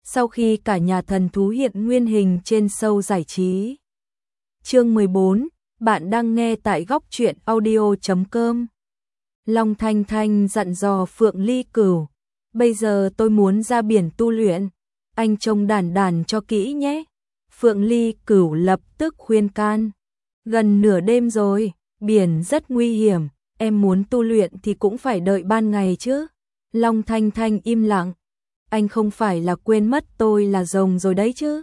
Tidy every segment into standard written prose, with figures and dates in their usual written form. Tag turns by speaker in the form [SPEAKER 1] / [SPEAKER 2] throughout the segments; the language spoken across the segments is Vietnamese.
[SPEAKER 1] sau khi cả nhà thần thú hiện nguyên hình trên show giải trí. Chương 14, bạn đang nghe tại góc truyện audio.com. Long Thanh Thanh dặn dò Phượng Ly Cửu, bây giờ tôi muốn ra biển tu luyện, anh trông đàn đàn cho kỹ nhé. Phượng Ly Cửu lập tức khuyên can, gần nửa đêm rồi, biển rất nguy hiểm, em muốn tu luyện thì cũng phải đợi ban ngày chứ. Long Thanh Thanh im lặng, anh không phải là quên mất tôi là rồng rồi đấy chứ.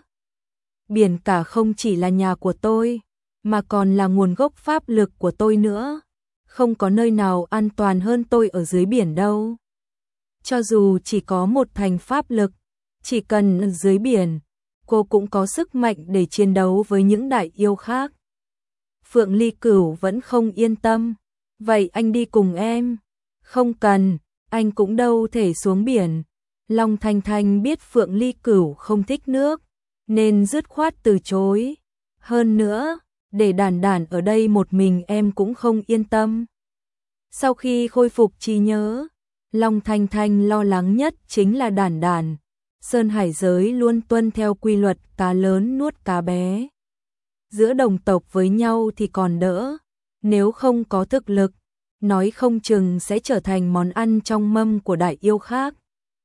[SPEAKER 1] Biển cả không chỉ là nhà của tôi, mà còn là nguồn gốc pháp lực của tôi nữa. Không có nơi nào an toàn hơn tôi ở dưới biển đâu. Cho dù chỉ có một thành pháp lực, chỉ cần ở dưới biển, cô cũng có sức mạnh để chiến đấu với những đại yêu khác. Phượng Ly Cửu vẫn không yên tâm. Vậy anh đi cùng em. Không cần, anh cũng đâu thể xuống biển. Long Thanh Thanh biết Phượng Ly Cửu không thích nước, nên dứt khoát từ chối. Hơn nữa, để đàn đàn ở đây một mình em cũng không yên tâm. Sau khi khôi phục trí nhớ, Long Thanh Thanh lo lắng nhất chính là đàn đàn. Sơn hải giới luôn tuân theo quy luật cá lớn nuốt cá bé. Giữa đồng tộc với nhau thì còn đỡ, nếu không có thực lực, nói không chừng sẽ trở thành món ăn trong mâm của đại yêu khác.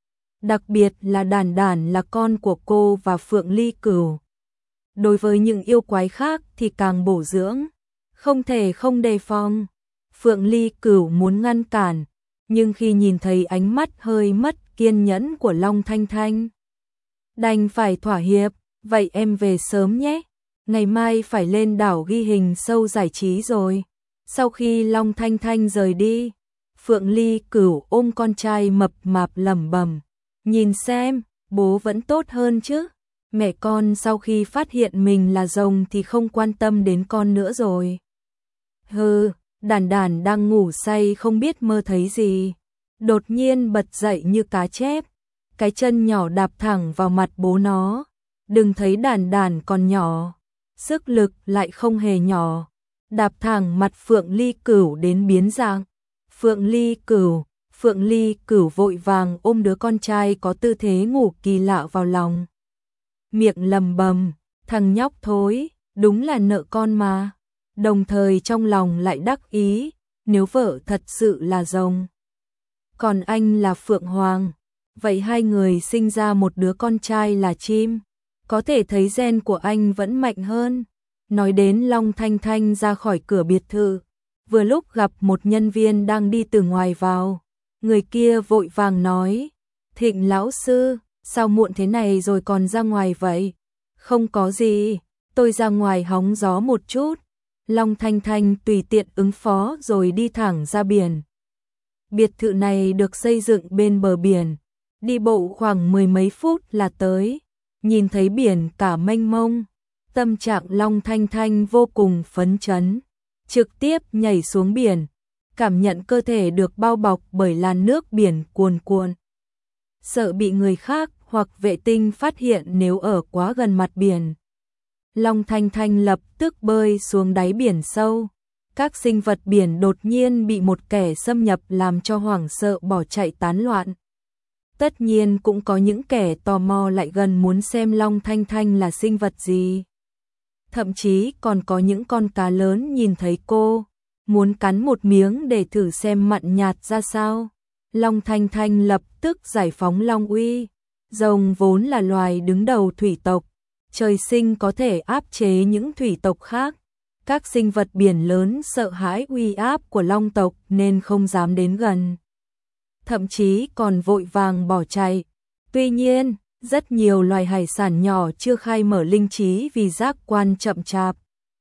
[SPEAKER 1] Đặc biệt là đàn đàn là con của cô và Phượng Ly Cửu. Đối với những yêu quái khác thì càng bổ dưỡng, không thể không đề phòng. Phượng Ly Cửu muốn ngăn cản, nhưng khi nhìn thấy ánh mắt hơi mất kiên nhẫn của Long Thanh Thanh, đành phải thỏa hiệp. Vậy em về sớm nhé, ngày mai phải lên đảo ghi hình show giải trí rồi. Sau khi Long Thanh Thanh rời đi, Phượng Ly Cửu ôm con trai mập mạp lẩm bẩm, nhìn xem, bố vẫn tốt hơn chứ. Mẹ con sau khi phát hiện mình là rồng thì không quan tâm đến con nữa rồi. Hừ, đàn đàn đang ngủ say không biết mơ thấy gì, đột nhiên bật dậy như cá chép, cái chân nhỏ đạp thẳng vào mặt bố nó. Đừng thấy đàn đàn còn nhỏ, sức lực lại không hề nhỏ, đạp thẳng mặt Phượng Ly Cửu đến biến dạng. Phượng Ly Cửu vội vàng ôm đứa con trai có tư thế ngủ kỳ lạ vào lòng. Miệng lầm bầm, thằng nhóc thối, đúng là nợ con mà. Đồng thời trong lòng lại đắc ý, nếu vợ thật sự là rồng, còn anh là Phượng Hoàng, vậy hai người sinh ra một đứa con trai là chim, có thể thấy gen của anh vẫn mạnh hơn. Nói đến Long Thanh Thanh ra khỏi cửa biệt thự, vừa lúc gặp một nhân viên đang đi từ ngoài vào. Người kia vội vàng nói, Thịnh lão sư, sao muộn thế này rồi còn ra ngoài vậy? Không có gì, tôi ra ngoài hóng gió một chút. Long Thanh Thanh tùy tiện ứng phó rồi đi thẳng ra biển. Biệt thự này được xây dựng bên bờ biển, đi bộ khoảng mười mấy phút là tới. Nhìn thấy biển cả mênh mông, tâm trạng Long Thanh Thanh vô cùng phấn chấn, trực tiếp nhảy xuống biển, cảm nhận cơ thể được bao bọc bởi làn nước biển cuồn cuộn. Sợ bị người khác hoặc vệ tinh phát hiện nếu ở quá gần mặt biển, Long Thanh Thanh lập tức bơi xuống đáy biển sâu. Các sinh vật biển đột nhiên bị một kẻ xâm nhập làm cho hoảng sợ bỏ chạy tán loạn. Tất nhiên cũng có những kẻ tò mò lại gần muốn xem Long Thanh Thanh là sinh vật gì. Thậm chí còn có những con cá lớn nhìn thấy cô, muốn cắn một miếng để thử xem mặn nhạt ra sao. Long Thanh Thanh lập tức giải phóng Long Uy. Rồng vốn là loài đứng đầu thủy tộc, trời sinh có thể áp chế những thủy tộc khác. Các sinh vật biển lớn sợ hãi uy áp của Long tộc nên không dám đến gần, thậm chí còn vội vàng bỏ chạy. Tuy nhiên, rất nhiều loài hải sản nhỏ chưa khai mở linh trí vì giác quan chậm chạp,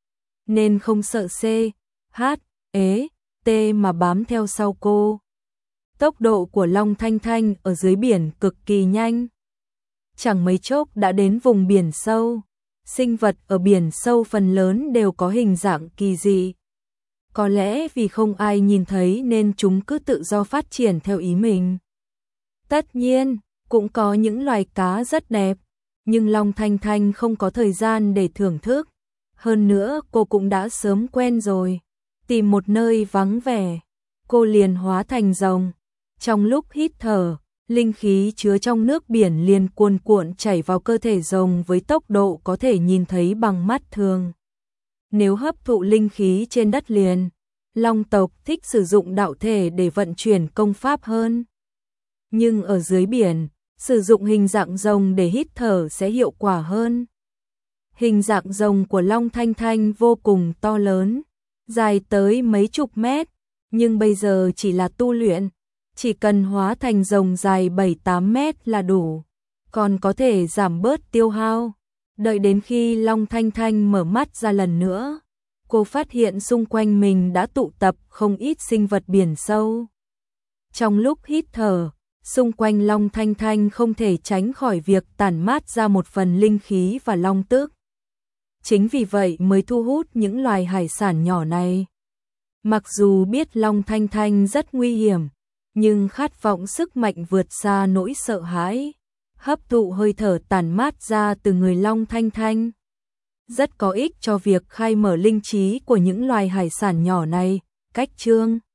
[SPEAKER 1] nên không sợ C, H, E, T mà bám theo sau cô. Tốc độ của Long Thanh Thanh ở dưới biển cực kỳ nhanh. Chẳng mấy chốc đã đến vùng biển sâu. Sinh vật ở biển sâu phần lớn đều có hình dạng kỳ dị. Có lẽ vì không ai nhìn thấy nên chúng cứ tự do phát triển theo ý mình. Tất nhiên, cũng có những loài cá rất đẹp, nhưng Long Thanh Thanh không có thời gian để thưởng thức. Hơn nữa cô cũng đã sớm quen rồi. Tìm một nơi vắng vẻ, cô liền hóa thành rồng. Trong lúc hít thở, linh khí chứa trong nước biển liền cuồn cuộn chảy vào cơ thể rồng với tốc độ có thể nhìn thấy bằng mắt thường. Nếu hấp thụ linh khí trên đất liền, long tộc thích sử dụng đạo thể để vận chuyển công pháp hơn. Nhưng ở dưới biển, sử dụng hình dạng rồng để hít thở sẽ hiệu quả hơn. Hình dạng rồng của Long Thanh Thanh vô cùng to lớn, dài tới mấy chục mét, nhưng bây giờ chỉ là tu luyện, chỉ cần hóa thành rồng dài 7-8 mét là đủ, còn có thể giảm bớt tiêu hao. Đợi đến khi Long Thanh Thanh mở mắt ra lần nữa, cô phát hiện xung quanh mình đã tụ tập không ít sinh vật biển sâu. Trong lúc hít thở, xung quanh Long Thanh Thanh không thể tránh khỏi việc tản mát ra một phần linh khí và long tức. Chính vì vậy mới thu hút những loài hải sản nhỏ này. Mặc dù biết Long Thanh Thanh rất nguy hiểm, nhưng khát vọng sức mạnh vượt xa nỗi sợ hãi, hấp thụ hơi thở tản mát ra từ người Long Thanh Thanh. Rất có ích cho việc khai mở linh trí của những loài hải sản nhỏ này. Cách chương